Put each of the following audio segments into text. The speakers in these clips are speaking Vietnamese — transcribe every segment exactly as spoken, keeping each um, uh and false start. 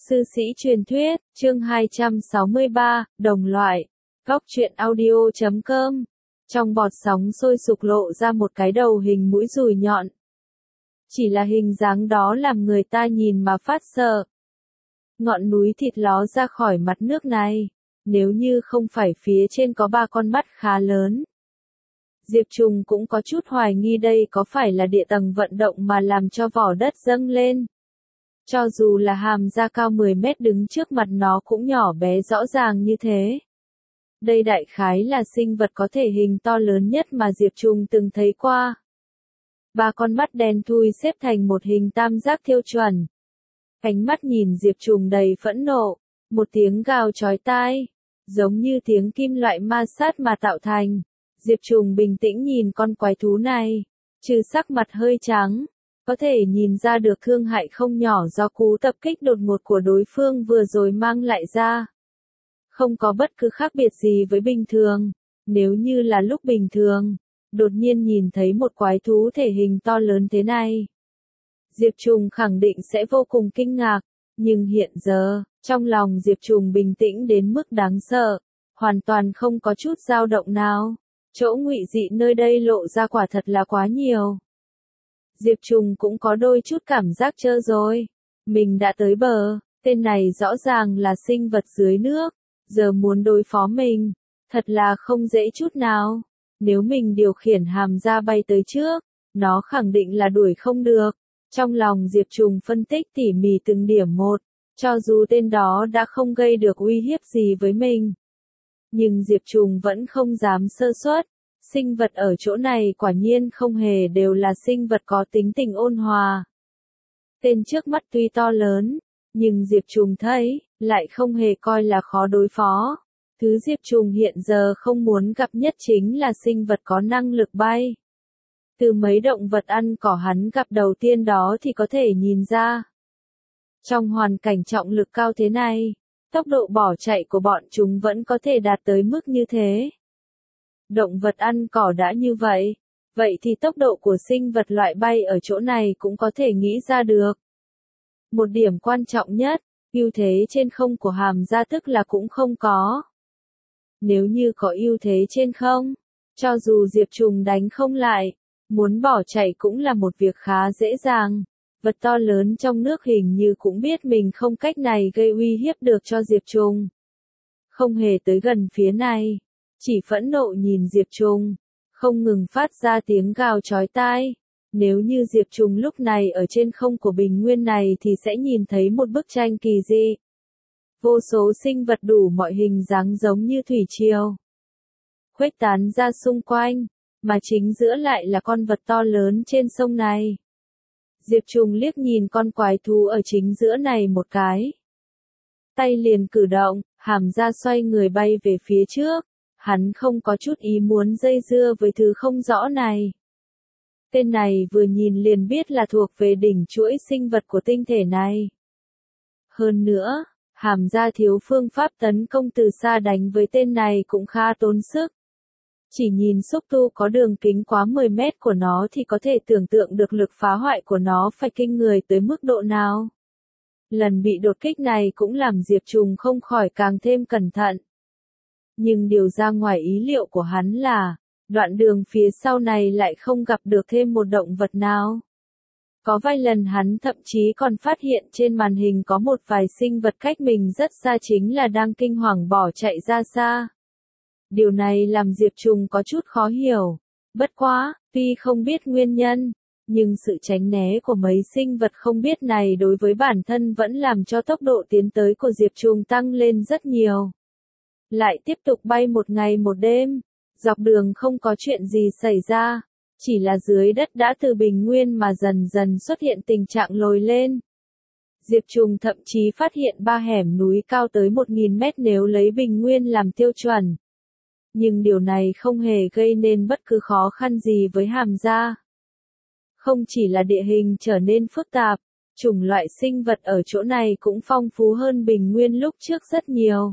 Sư sĩ truyền thuyết, chương hai trăm sáu mươi ba, đồng loại. Góc truyện audio chấm com. Trong bọt sóng sôi sục lộ ra một cái đầu hình mũi dùi nhọn. Chỉ là hình dáng đó làm người ta nhìn mà phát sợ. Ngọn núi thịt ló ra khỏi mặt nước này. Nếu như không phải phía trên có ba con mắt khá lớn. Diệp Trùng cũng có chút hoài nghi đây có phải là địa tầng vận động mà làm cho vỏ đất dâng lên. Cho dù là Hàm Gia cao mười mét đứng trước mặt nó cũng nhỏ bé rõ ràng như thế. Đây đại khái là sinh vật có thể hình to lớn nhất mà Diệp Trùng từng thấy qua. Ba con mắt đen thui xếp thành một hình tam giác thiêu chuẩn. Cánh mắt nhìn Diệp Trùng đầy phẫn nộ, một tiếng gào chói tai, giống như tiếng kim loại ma sát mà tạo thành. Diệp Trùng bình tĩnh nhìn con quái thú này, trừ sắc mặt hơi trắng. Có thể nhìn ra được thương hại không nhỏ do cú tập kích đột ngột của đối phương vừa rồi mang lại ra. Không có bất cứ khác biệt gì với bình thường. Nếu như là lúc bình thường, đột nhiên nhìn thấy một quái thú thể hình to lớn thế này, Diệp Trùng khẳng định sẽ vô cùng kinh ngạc. Nhưng hiện giờ, trong lòng Diệp Trùng bình tĩnh đến mức đáng sợ, hoàn toàn không có chút dao động nào. Chỗ ngụy dị nơi đây lộ ra quả thật là quá nhiều. Diệp Trùng cũng có đôi chút cảm giác trơ rồi. Mình đã tới bờ, tên này rõ ràng là sinh vật dưới nước, giờ muốn đối phó mình, thật là không dễ chút nào. Nếu mình điều khiển Hàm Gia bay tới trước, nó khẳng định là đuổi không được. Trong lòng Diệp Trùng phân tích tỉ mỉ từng điểm một, cho dù tên đó đã không gây được uy hiếp gì với mình. Nhưng Diệp Trùng vẫn không dám sơ suất. Sinh vật ở chỗ này quả nhiên không hề đều là sinh vật có tính tình ôn hòa. Tên trước mắt tuy to lớn, nhưng Diệp Trùng thấy, lại không hề coi là khó đối phó. Thứ Diệp Trùng hiện giờ không muốn gặp nhất chính là sinh vật có năng lực bay. Từ mấy động vật ăn cỏ hắn gặp đầu tiên đó thì có thể nhìn ra. Trong hoàn cảnh trọng lực cao thế này, tốc độ bỏ chạy của bọn chúng vẫn có thể đạt tới mức như thế. Động vật ăn cỏ đã như vậy, vậy thì tốc độ của sinh vật loại bay ở chỗ này cũng có thể nghĩ ra được. Một điểm quan trọng nhất, ưu thế trên không của Hàm Gia tức là cũng không có. Nếu như có ưu thế trên không, cho dù Diệp Trùng đánh không lại, muốn bỏ chạy cũng là một việc khá dễ dàng. Vật to lớn trong nước hình như cũng biết mình không cách này gây uy hiếp được cho Diệp Trùng. Không hề tới gần phía này. Chỉ phẫn nộ nhìn Diệp Trùng, không ngừng phát ra tiếng gào chói tai. Nếu như Diệp Trùng lúc này ở trên không của bình nguyên này thì sẽ nhìn thấy một bức tranh kỳ dị. Vô số sinh vật đủ mọi hình dáng giống như thủy triều, khuếch tán ra xung quanh, mà chính giữa lại là con vật to lớn trên sông này. Diệp Trùng liếc nhìn con quái thú ở chính giữa này một cái. Tay liền cử động, Hàm Gia xoay người bay về phía trước. Hắn không có chút ý muốn dây dưa với thứ không rõ này. Tên này vừa nhìn liền biết là thuộc về đỉnh chuỗi sinh vật của tinh thể này. Hơn nữa, Hàm Gia thiếu phương pháp tấn công từ xa đánh với tên này cũng khá tốn sức. Chỉ nhìn xúc tu có đường kính quá mười mét của nó thì có thể tưởng tượng được lực phá hoại của nó phải kinh người tới mức độ nào. Lần bị đột kích này cũng làm Diệp Trùng không khỏi càng thêm cẩn thận. Nhưng điều ra ngoài ý liệu của hắn là, đoạn đường phía sau này lại không gặp được thêm một động vật nào. Có vài lần hắn thậm chí còn phát hiện trên màn hình có một vài sinh vật cách mình rất xa chính là đang kinh hoàng bỏ chạy ra xa. Điều này làm Diệp Trùng có chút khó hiểu. Bất quá, tuy không biết nguyên nhân, nhưng sự tránh né của mấy sinh vật không biết này đối với bản thân vẫn làm cho tốc độ tiến tới của Diệp Trùng tăng lên rất nhiều. Lại tiếp tục bay một ngày một đêm, dọc đường không có chuyện gì xảy ra, chỉ là dưới đất đã từ bình nguyên mà dần dần xuất hiện tình trạng lồi lên. Diệp Trùng thậm chí phát hiện ba hẻm núi cao tới một nghìn mét nếu lấy bình nguyên làm tiêu chuẩn. Nhưng điều này không hề gây nên bất cứ khó khăn gì với Hàm Gia. Không chỉ là địa hình trở nên phức tạp, chủng loại sinh vật ở chỗ này cũng phong phú hơn bình nguyên lúc trước rất nhiều.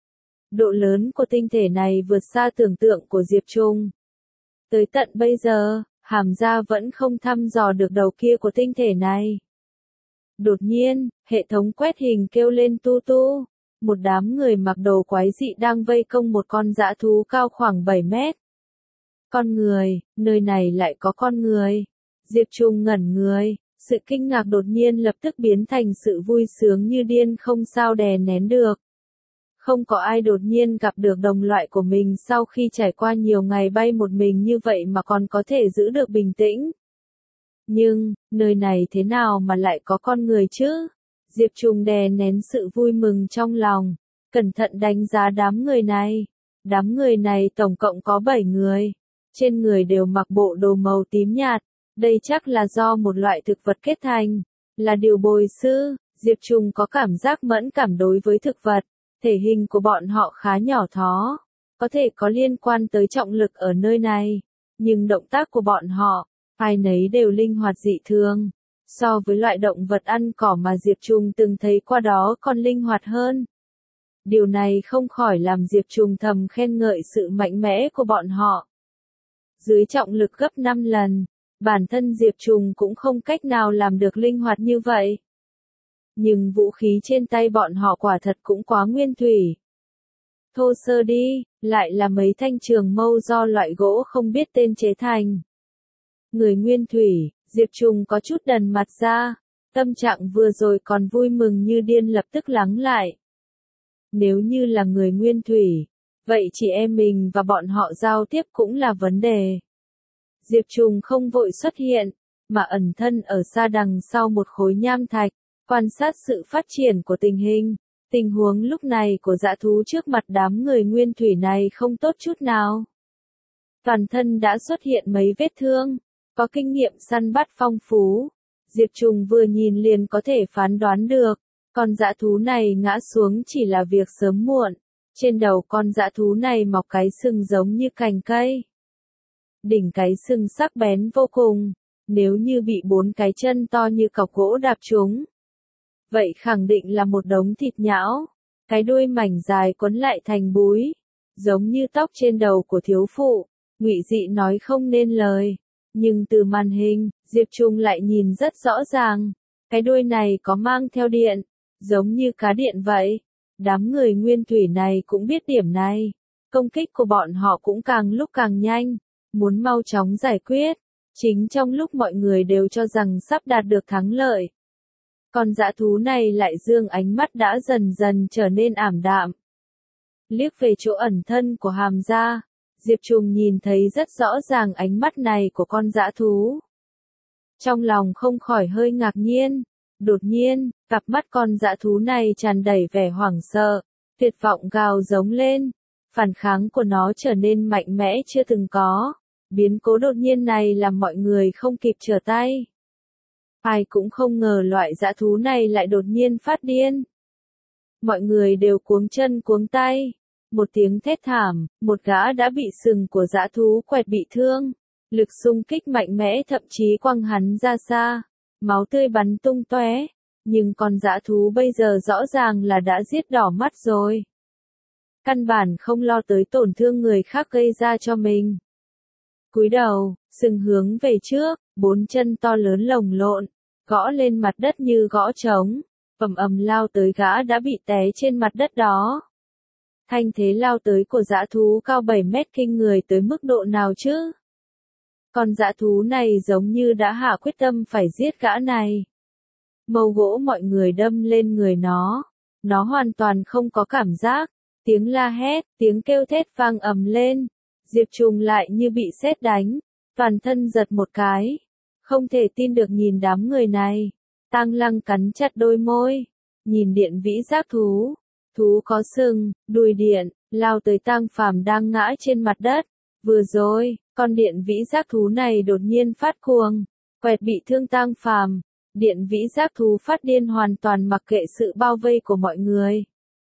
Độ lớn của tinh thể này vượt xa tưởng tượng của Diệp Trùng. Tới tận bây giờ, Hàm Gia vẫn không thăm dò được đầu kia của tinh thể này. Đột nhiên, hệ thống quét hình kêu lên tu tu. Một đám người mặc đồ quái dị đang vây công một con dã thú cao khoảng bảy mét. Con người, nơi này lại có con người. Diệp Trùng ngẩn người, sự kinh ngạc đột nhiên lập tức biến thành sự vui sướng như điên không sao đè nén được. Không có ai đột nhiên gặp được đồng loại của mình sau khi trải qua nhiều ngày bay một mình như vậy mà còn có thể giữ được bình tĩnh. Nhưng, nơi này thế nào mà lại có con người chứ? Diệp Trùng đè nén sự vui mừng trong lòng, cẩn thận đánh giá đám người này. Đám người này tổng cộng có bảy người. Trên người đều mặc bộ đồ màu tím nhạt. Đây chắc là do một loại thực vật kết thành. Là điều bồi sư, Diệp Trùng có cảm giác mẫn cảm đối với thực vật. Thể hình của bọn họ khá nhỏ thó. Có thể có liên quan tới trọng lực ở nơi này. Nhưng động tác của bọn họ, ai nấy đều linh hoạt dị thường. So với loại động vật ăn cỏ mà Diệp Trùng từng thấy qua đó còn linh hoạt hơn. Điều này không khỏi làm Diệp Trùng thầm khen ngợi sự mạnh mẽ của bọn họ. Dưới trọng lực gấp năm lần, bản thân Diệp Trùng cũng không cách nào làm được linh hoạt như vậy. Nhưng vũ khí trên tay bọn họ quả thật cũng quá nguyên thủy. Thô sơ đi, lại là mấy thanh trường mâu do loại gỗ không biết tên chế thành. Người nguyên thủy, Diệp Trùng có chút đần mặt ra, tâm trạng vừa rồi còn vui mừng như điên lập tức lắng lại. Nếu như là người nguyên thủy, vậy chị em mình và bọn họ giao tiếp cũng là vấn đề. Diệp Trùng không vội xuất hiện, mà ẩn thân ở xa đằng sau một khối nham thạch, quan sát sự phát triển của tình hình. Tình huống lúc này của dã thú trước mặt đám người nguyên thủy này không tốt chút nào. Toàn thân đã xuất hiện mấy vết thương, có kinh nghiệm săn bắt phong phú. Diệp Trùng vừa nhìn liền có thể phán đoán được, con dã thú này ngã xuống chỉ là việc sớm muộn. Trên đầu con dã thú này mọc cái sừng giống như cành cây. Đỉnh cái sừng sắc bén vô cùng, nếu như bị bốn cái chân to như cọc gỗ đạp trúng, vậy khẳng định là một đống thịt nhão. Cái đuôi mảnh dài quấn lại thành búi, giống như tóc trên đầu của thiếu phụ, ngụy dị nói không nên lời. Nhưng từ màn hình, Diệp Trùng lại nhìn rất rõ ràng, cái đuôi này có mang theo điện, giống như cá điện vậy. Đám người nguyên thủy này cũng biết điểm này, công kích của bọn họ cũng càng lúc càng nhanh, muốn mau chóng giải quyết. Chính trong lúc mọi người đều cho rằng sắp đạt được thắng lợi, con dã thú này lại dương ánh mắt đã dần dần trở nên ảm đạm. Liếc về chỗ ẩn thân của Hàm Gia, Diệp Trùng nhìn thấy rất rõ ràng ánh mắt này của con dã thú. Trong lòng không khỏi hơi ngạc nhiên, đột nhiên, cặp mắt con dã thú này tràn đầy vẻ hoảng sợ, tuyệt vọng gào giống lên, phản kháng của nó trở nên mạnh mẽ chưa từng có. Biến cố đột nhiên này làm mọi người không kịp trở tay. Ai cũng không ngờ loại dã thú này lại đột nhiên phát điên. Mọi người đều cuống chân cuống tay. Một tiếng thét thảm, một gã đã bị sừng của dã thú quẹt bị thương. Lực xung kích mạnh mẽ thậm chí quăng hắn ra xa. Máu tươi bắn tung tóe. Nhưng con dã thú bây giờ rõ ràng là đã giết đỏ mắt rồi. Căn bản không lo tới tổn thương người khác gây ra cho mình. Cúi đầu, sừng hướng về trước, bốn chân to lớn lồng lộn, gõ lên mặt đất như gõ trống, ầm ầm lao tới gã đã bị té trên mặt đất đó. Thanh thế lao tới của dã thú cao bảy mét kinh người tới mức độ nào chứ? Con dã thú này giống như đã hạ quyết tâm phải giết gã này. Mâu gỗ mọi người đâm lên người nó, nó hoàn toàn không có cảm giác, tiếng la hét, tiếng kêu thét vang ầm lên. Diệp Trùng lại như bị sét đánh, toàn thân giật một cái, không thể tin được nhìn đám người này. Tang Lăng cắn chặt đôi môi, nhìn điện vĩ giác thú, thú có sừng, đuôi điện, lao tới Tang Phàm đang ngã trên mặt đất. Vừa rồi, con điện vĩ giác thú này đột nhiên phát cuồng, quẹt bị thương Tang Phàm. Điện vĩ giác thú phát điên hoàn toàn mặc kệ sự bao vây của mọi người.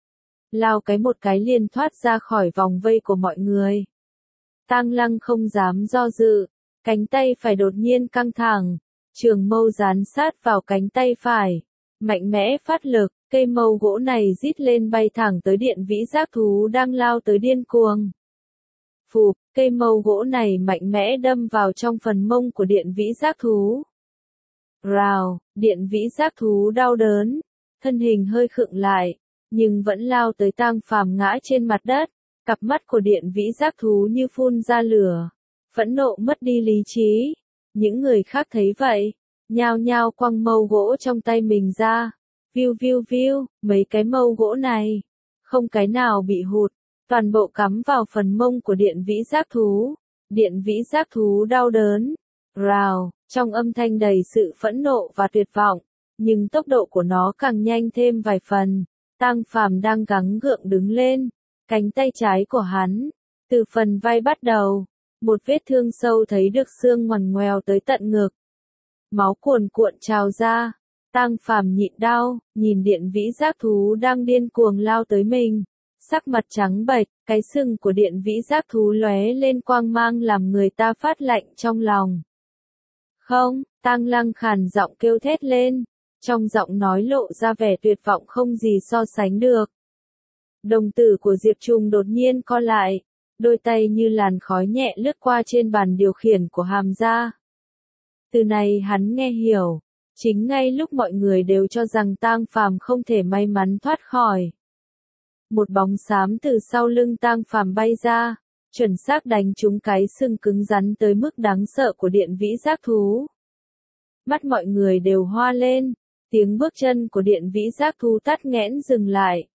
Lao cái một cái liền thoát ra khỏi vòng vây của mọi người. Tang Lăng không dám do dự, cánh tay phải đột nhiên căng thẳng, trường mâu dán sát vào cánh tay phải, mạnh mẽ phát lực, cây mâu gỗ này rít lên bay thẳng tới điện vĩ giác thú đang lao tới điên cuồng. Phụp, cây mâu gỗ này mạnh mẽ đâm vào trong phần mông của điện vĩ giác thú. Rào, điện vĩ giác thú đau đớn, thân hình hơi khựng lại, nhưng vẫn lao tới Tang Phàm ngã trên mặt đất, cặp mắt của điện vĩ giác thú như phun ra lửa, phẫn nộ mất đi lý trí. Những người khác thấy vậy, nhao nhao quăng mâu gỗ trong tay mình ra, viu viu viu, mấy cái mâu gỗ này, không cái nào bị hụt, toàn bộ cắm vào phần mông của điện vĩ giác thú. Điện vĩ giác thú đau đớn, rào, trong âm thanh đầy sự phẫn nộ và tuyệt vọng, nhưng tốc độ của nó càng nhanh thêm vài phần. Tang Phàm đang gắng gượng đứng lên, cánh tay trái của hắn, từ phần vai bắt đầu, một vết thương sâu thấy được xương ngoằn ngoèo tới tận ngực. Máu cuồn cuộn trào ra, Tang Phàm nhịn đau, nhìn điện vĩ giác thú đang điên cuồng lao tới mình, sắc mặt trắng bệch, cái sừng của điện vĩ giác thú lóe lên quang mang làm người ta phát lạnh trong lòng. Không, Tang Lăng khàn giọng kêu thét lên, trong giọng nói lộ ra vẻ tuyệt vọng không gì so sánh được. Đồng tử của Diệp Trùng đột nhiên co lại, đôi tay như làn khói nhẹ lướt qua trên bàn điều khiển của hàm gia. Từ này hắn nghe hiểu, chính ngay lúc mọi người đều cho rằng Tang Phàm không thể may mắn thoát khỏi. Một bóng xám từ sau lưng Tang Phàm bay ra, chuẩn xác đánh trúng cái sừng cứng rắn tới mức đáng sợ của điện vĩ giác thú. Mắt mọi người đều hoa lên, tiếng bước chân của điện vĩ giác thú tắt nghẽn dừng lại.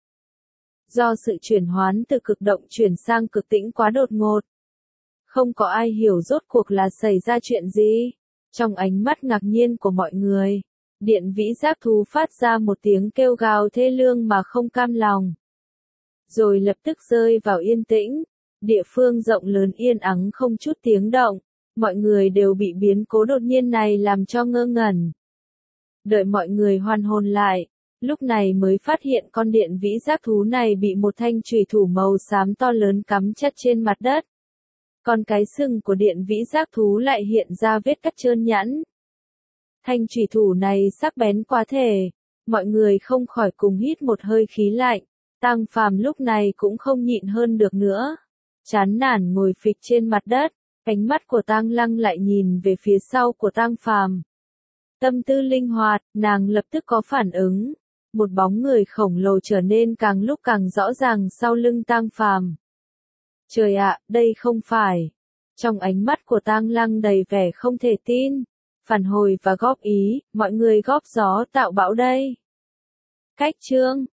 Do sự chuyển hoán từ cực động chuyển sang cực tĩnh quá đột ngột. Không có ai hiểu rốt cuộc là xảy ra chuyện gì. Trong ánh mắt ngạc nhiên của mọi người, điện vĩ giác thú phát ra một tiếng kêu gào thê lương mà không cam lòng. Rồi lập tức rơi vào yên tĩnh, địa phương rộng lớn yên ắng không chút tiếng động, mọi người đều bị biến cố đột nhiên này làm cho ngơ ngẩn. Đợi mọi người hoàn hồn lại, lúc này mới phát hiện con điện vĩ giác thú này bị một thanh chùy thủ màu xám to lớn cắm chặt trên mặt đất. Còn cái sừng của điện vĩ giác thú lại hiện ra vết cắt trơn nhẵn. Thanh chùy thủ này sắc bén quá thể, mọi người không khỏi cùng hít một hơi khí lạnh. Tang Phàm lúc này cũng không nhịn hơn được nữa, chán nản ngồi phịch trên mặt đất, ánh mắt của Tang Lăng lại nhìn về phía sau của Tang Phàm. Tâm tư linh hoạt, nàng lập tức có phản ứng, một bóng người khổng lồ trở nên càng lúc càng rõ ràng sau lưng Tang Phàm. Trời ạ, đây không phải. Trong ánh mắt của Tang Lăng đầy vẻ không thể tin, phản hồi và góp ý, mọi người góp gió tạo bão đây. Cách chương